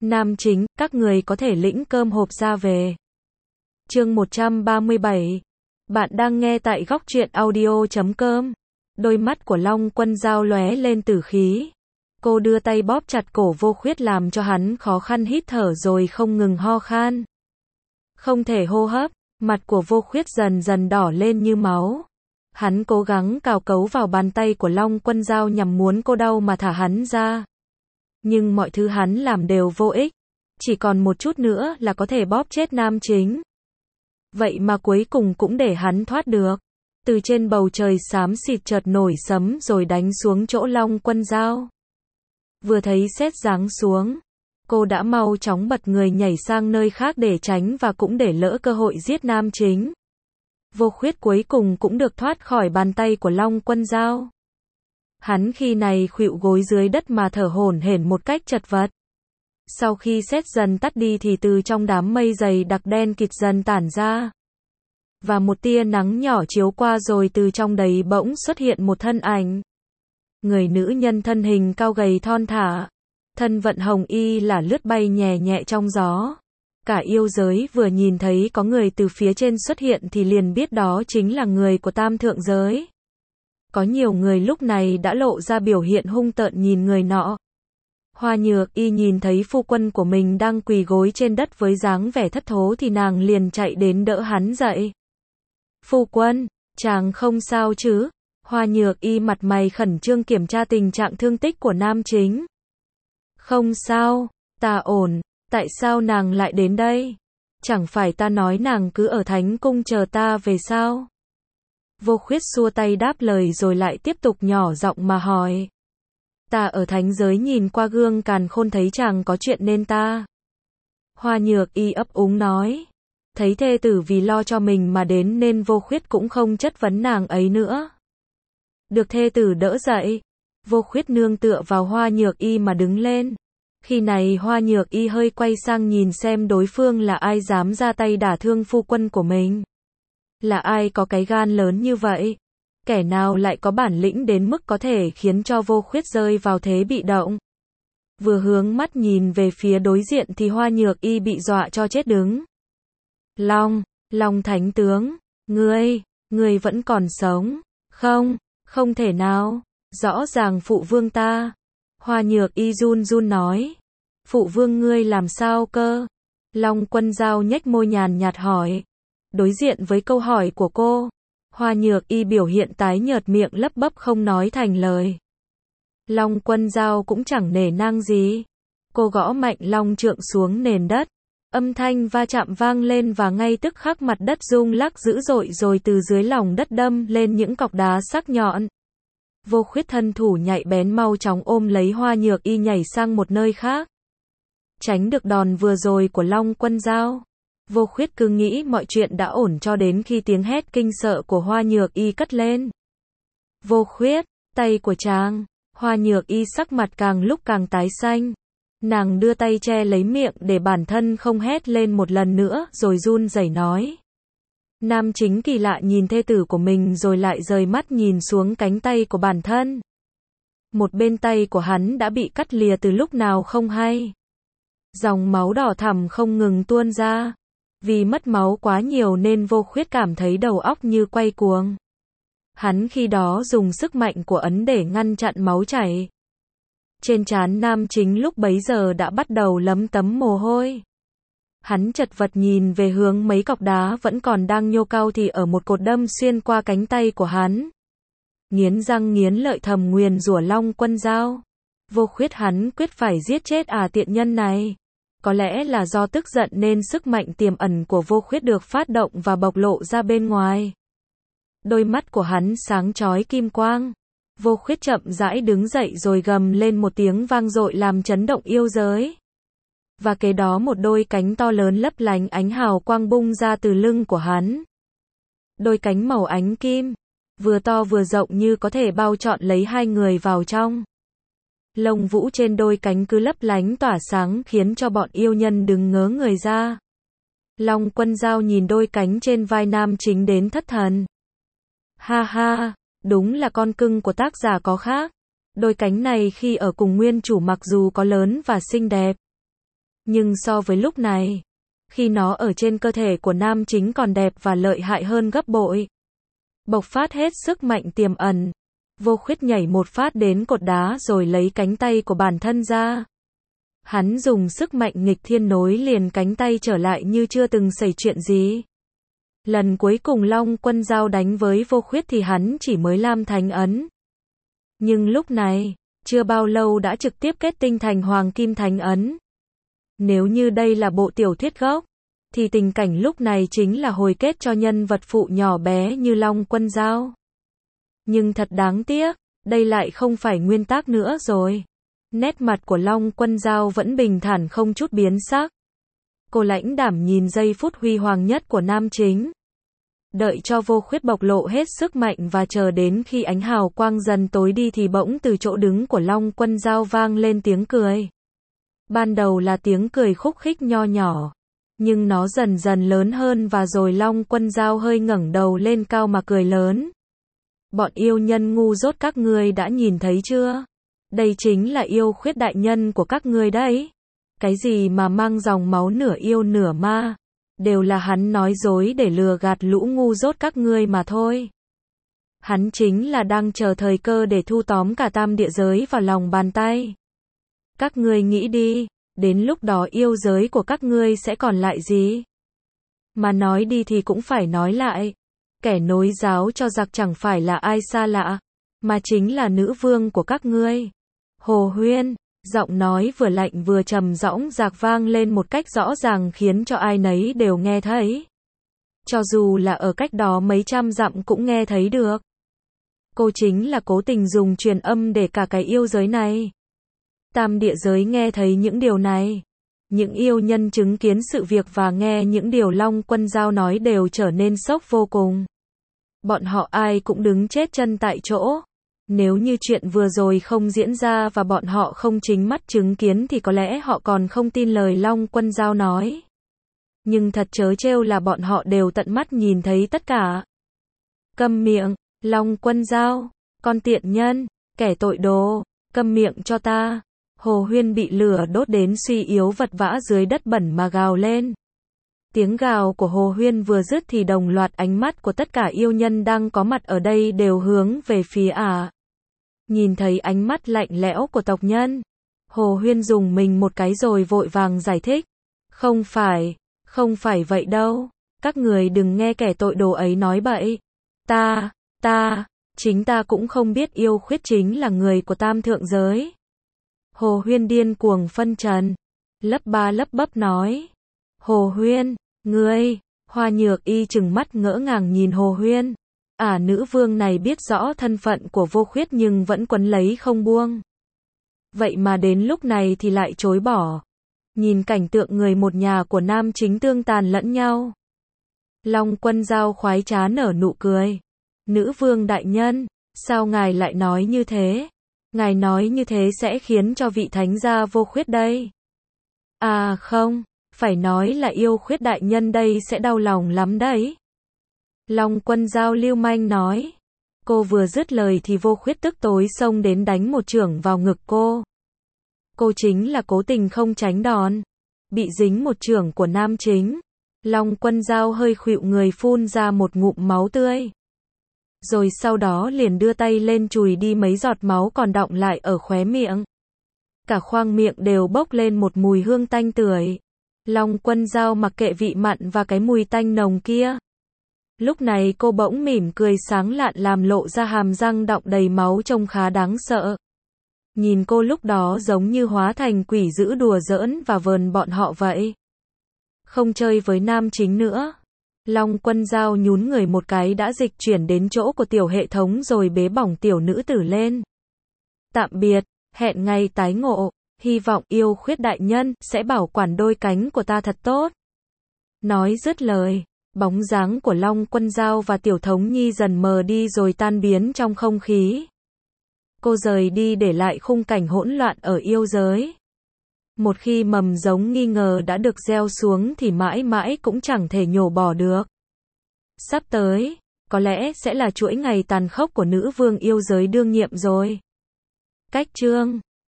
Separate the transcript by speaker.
Speaker 1: Nam chính, các người có thể lĩnh cơm hộp ra về. Chương 137. Bạn đang nghe tại góc truyện audio.com. Đôi mắt của Long Quân Dao lóe lên tử khí. Cô đưa tay bóp chặt cổ Vô Khuyết làm cho hắn khó khăn hít thở rồi không ngừng ho khan. Không thể hô hấp, mặt của Vô Khuyết dần dần đỏ lên như máu. Hắn cố gắng cào cấu vào bàn tay của Long Quân Dao nhằm muốn cô đau mà thả hắn ra. Nhưng mọi thứ hắn làm đều vô ích. Chỉ còn một chút nữa là có thể bóp chết nam chính. Vậy mà cuối cùng cũng để hắn thoát được. Từ trên bầu trời xám xịt chợt nổi sấm rồi đánh xuống chỗ Long Quân Dao. Vừa thấy sét giáng xuống, cô đã mau chóng bật người nhảy sang nơi khác để tránh và cũng để lỡ cơ hội giết nam chính. Vô Khuyết cuối cùng cũng được thoát khỏi bàn tay của Long Quân Dao. Hắn khi này khuỵu gối dưới đất mà thở hổn hển một cách chật vật. Sau khi sét dần tắt đi thì từ trong đám mây dày đặc đen kịt dần tản ra. Và một tia nắng nhỏ chiếu qua rồi từ trong đấy bỗng xuất hiện một thân ảnh. Người nữ nhân thân hình cao gầy thon thả. Thân vận hồng y là lướt bay nhẹ nhẹ trong gió. Cả yêu giới vừa nhìn thấy có người từ phía trên xuất hiện thì liền biết đó chính là người của Tam Thượng Giới. Có nhiều người lúc này đã lộ ra biểu hiện hung tợn nhìn người nọ. Hoa Nhược Y nhìn thấy phu quân của mình đang quỳ gối trên đất với dáng vẻ thất thố thì nàng liền chạy đến đỡ hắn dậy. Phu quân, chàng không sao chứ? Hoa Nhược Y mặt mày khẩn trương kiểm tra tình trạng thương tích của nam chính. Không sao, ta ổn. Tại sao nàng lại đến đây? Chẳng phải ta nói nàng cứ ở Thánh Cung chờ ta về sao? Vô Khuyết xua tay đáp lời rồi lại tiếp tục nhỏ giọng mà hỏi. Ta ở thánh giới nhìn qua gương càn khôn thấy chàng có chuyện nên ta. Hoa Nhược Y ấp úng nói. Thấy thê tử vì lo cho mình mà đến nên Vô Khuyết cũng không chất vấn nàng ấy nữa. Được thê tử đỡ dậy, Vô Khuyết nương tựa vào Hoa Nhược Y mà đứng lên. Khi này Hoa Nhược Y hơi quay sang nhìn xem đối phương là ai dám ra tay đả thương phu quân của mình. Là ai có cái gan lớn như vậy? Kẻ nào lại có bản lĩnh đến mức có thể khiến cho Vô Khuyết rơi vào thế bị động? Vừa hướng mắt nhìn về phía đối diện thì Hoa Nhược Y bị dọa cho chết đứng. Long Thánh Tướng, ngươi vẫn còn sống? Không thể nào, rõ ràng phụ vương ta. Hoa Nhược Y run run nói. Phụ vương ngươi làm sao cơ? Long Quân Dao nhếch môi nhàn nhạt hỏi. Đối diện với câu hỏi của cô, Hoa Nhược Y biểu hiện tái nhợt miệng lắp bắp không nói thành lời. Long Quân Dao cũng chẳng nể nang gì. Cô gõ mạnh long trượng xuống nền đất. Âm thanh va chạm vang lên và ngay tức khắc mặt đất rung lắc dữ dội rồi từ dưới lòng đất đâm lên những cọc đá sắc nhọn. Vô Khuyết thân thủ nhạy bén mau chóng ôm lấy Hoa Nhược Y nhảy sang một nơi khác. Tránh được đòn vừa rồi của Long Quân Dao. Vô Khuyết cứ nghĩ mọi chuyện đã ổn cho đến khi tiếng hét kinh sợ của Hoa Nhược Y cất lên. Vô Khuyết, tay của chàng. Hoa Nhược Y sắc mặt càng lúc càng tái xanh. Nàng đưa tay che lấy miệng để bản thân không hét lên một lần nữa rồi run rẩy nói. Nam chính kỳ lạ nhìn thê tử của mình rồi lại rời mắt nhìn xuống cánh tay của bản thân. Một bên tay của hắn đã bị cắt lìa từ lúc nào không hay. Dòng máu đỏ thẳm không ngừng tuôn ra. Vì mất máu quá nhiều nên Vô Khuyết cảm thấy đầu óc như quay cuồng. Hắn khi đó dùng sức mạnh của ấn để ngăn chặn máu chảy. Trên trán nam chính lúc bấy giờ đã bắt đầu lấm tấm mồ hôi. Hắn chật vật nhìn về hướng mấy cọc đá vẫn còn đang nhô cao thì ở một cột đâm xuyên qua cánh tay của hắn. Nghiến răng nghiến lợi thầm nguyền rủa Long Quân Dao. Vô Khuyết hắn quyết phải giết chết tiện nhân này. Có lẽ là do tức giận nên sức mạnh tiềm ẩn của Vô Khuyết được phát động và bộc lộ ra bên ngoài. Đôi mắt của hắn sáng chói kim quang. Vô Khuyết chậm rãi đứng dậy rồi gầm lên một tiếng vang dội làm chấn động yêu giới. Và kế đó một đôi cánh to lớn lấp lánh ánh hào quang bung ra từ lưng của hắn. Đôi cánh màu ánh kim, vừa to vừa rộng như có thể bao trọn lấy hai người vào trong. Lông vũ trên đôi cánh cứ lấp lánh tỏa sáng khiến cho bọn yêu nhân đứng ngớ người ra. Long Quân Dao nhìn đôi cánh trên vai nam chính đến thất thần. Ha ha, đúng là con cưng của tác giả có khác. Đôi cánh này khi ở cùng nguyên chủ mặc dù có lớn và xinh đẹp, Nhưng so với lúc này, khi nó ở trên cơ thể của nam chính còn đẹp và lợi hại hơn gấp bội. Bộc phát hết sức mạnh tiềm ẩn. Vô Khuyết nhảy một phát đến cột đá rồi lấy cánh tay của bản thân ra. Hắn dùng sức mạnh nghịch thiên nối liền cánh tay trở lại như chưa từng xảy chuyện gì. Lần cuối cùng Long Quân giao đánh với Vô Khuyết thì hắn chỉ mới Lam Thánh Ấn. Nhưng lúc này, chưa bao lâu đã trực tiếp kết tinh thành Hoàng Kim Thánh Ấn. Nếu như đây là bộ tiểu thuyết gốc, thì tình cảnh lúc này chính là hồi kết cho nhân vật phụ nhỏ bé như Long Quân giao. Nhưng thật đáng tiếc, đây lại không phải nguyên tắc nữa rồi. Nét mặt của Long Quân giao vẫn bình thản không chút biến sắc. Cô lãnh đảm nhìn giây phút huy hoàng nhất của nam chính. Đợi cho Vô Khuyết bộc lộ hết sức mạnh và chờ đến khi ánh hào quang dần tối đi thì bỗng từ chỗ đứng của Long Quân giao vang lên tiếng cười. Ban đầu là tiếng cười khúc khích nho nhỏ, nhưng nó dần dần lớn hơn và rồi Long Quân giao hơi ngẩng đầu lên cao mà cười lớn. Bọn yêu nhân ngu dốt các ngươi đã nhìn thấy chưa? Đây chính là yêu khuyết đại nhân của các ngươi đấy. Cái gì mà mang dòng máu nửa yêu nửa ma, đều là hắn nói dối để lừa gạt lũ ngu dốt các ngươi mà thôi. Hắn chính là đang chờ thời cơ để thu tóm cả tam địa giới vào lòng bàn tay. Các ngươi nghĩ đi, đến lúc đó yêu giới của các ngươi sẽ còn lại gì? Mà nói đi thì cũng phải nói lại. Kẻ nối giáo cho giặc chẳng phải là ai xa lạ, mà chính là nữ vương của các ngươi. Hồ Huyên, giọng nói vừa lạnh vừa trầm dõng dạc vang lên một cách rõ ràng khiến cho ai nấy đều nghe thấy. Cho dù là ở cách đó mấy trăm dặm cũng nghe thấy được. Cô chính là cố tình dùng truyền âm để cả cái yêu giới này. Tam địa giới nghe thấy những điều này. Những yêu nhân chứng kiến sự việc và nghe những điều Long Quân giao nói đều trở nên sốc vô cùng. Bọn họ ai cũng đứng chết chân tại chỗ. Nếu như chuyện vừa rồi không diễn ra và bọn họ không chính mắt chứng kiến thì có lẽ họ còn không tin lời Long Quân giao nói. Nhưng thật trớ trêu là bọn họ đều tận mắt nhìn thấy tất cả. Câm miệng, Long Quân giao, con tiện nhân, kẻ tội đồ, câm miệng cho ta. Hồ Huyên bị lửa đốt đến suy yếu vật vã dưới đất bẩn mà gào lên. Tiếng gào của Hồ Huyên vừa dứt thì đồng loạt ánh mắt của tất cả yêu nhân đang có mặt ở đây đều hướng về phía ả. Nhìn thấy ánh mắt lạnh lẽo của tộc nhân, Hồ Huyên dùng mình một cái rồi vội vàng giải thích. Không phải vậy đâu, các người đừng nghe kẻ tội đồ ấy nói bậy. Chính ta cũng không biết yêu khuyết chính là người của tam thượng giới. Hồ Huyên điên cuồng phân trần, lấp ba lấp bấp nói. Hồ Huyên, ngươi, Hoa Nhược Y trừng mắt ngỡ ngàng nhìn Hồ Huyên. Nữ vương này biết rõ thân phận của Vô Khuyết nhưng vẫn quấn lấy không buông. Vậy mà đến lúc này thì lại chối bỏ. Nhìn cảnh tượng người một nhà của nam chính tương tàn lẫn nhau. Long Quân giao khoái trá nở nụ cười. Nữ vương đại nhân, sao ngài lại nói như thế? Ngài nói như thế sẽ khiến cho vị thánh gia Vô Khuyết đây. Không, phải nói là yêu khuyết đại nhân đây sẽ đau lòng lắm đấy. Long Quân giao lưu manh nói. Cô vừa dứt lời thì Vô Khuyết tức tối xông đến đánh một chưởng vào ngực cô. Cô chính là cố tình không tránh đòn. Bị dính một chưởng của nam chính. Long Quân giao hơi khuỵu người phun ra một ngụm máu tươi. Rồi sau đó liền đưa tay lên chùi đi mấy giọt máu còn đọng lại ở khóe miệng. Cả khoang miệng đều bốc lên một mùi hương tanh tưởi. Long Quân giao mặc kệ vị mặn và cái mùi tanh nồng kia. Lúc này cô bỗng mỉm cười sáng lạn làm lộ ra hàm răng đọng đầy máu trông khá đáng sợ. Nhìn cô lúc đó giống như hóa thành quỷ dữ đùa giỡn và vờn bọn họ vậy. Không chơi với nam chính nữa. Long Quân giao nhún người một cái đã dịch chuyển đến chỗ của tiểu hệ thống rồi bế bỏng tiểu nữ tử lên. Tạm biệt, hẹn ngày tái ngộ, hy vọng yêu khuyết đại nhân sẽ bảo quản đôi cánh của ta thật tốt. Nói dứt lời, bóng dáng của Long Quân giao và tiểu thống nhi dần mờ đi rồi tan biến trong không khí. Cô rời đi để lại khung cảnh hỗn loạn ở yêu giới. Một khi mầm giống nghi ngờ đã được gieo xuống thì mãi mãi cũng chẳng thể nhổ bỏ được. Sắp tới, có lẽ sẽ là chuỗi ngày tàn khốc của nữ vương yêu giới đương nhiệm rồi. Cách chương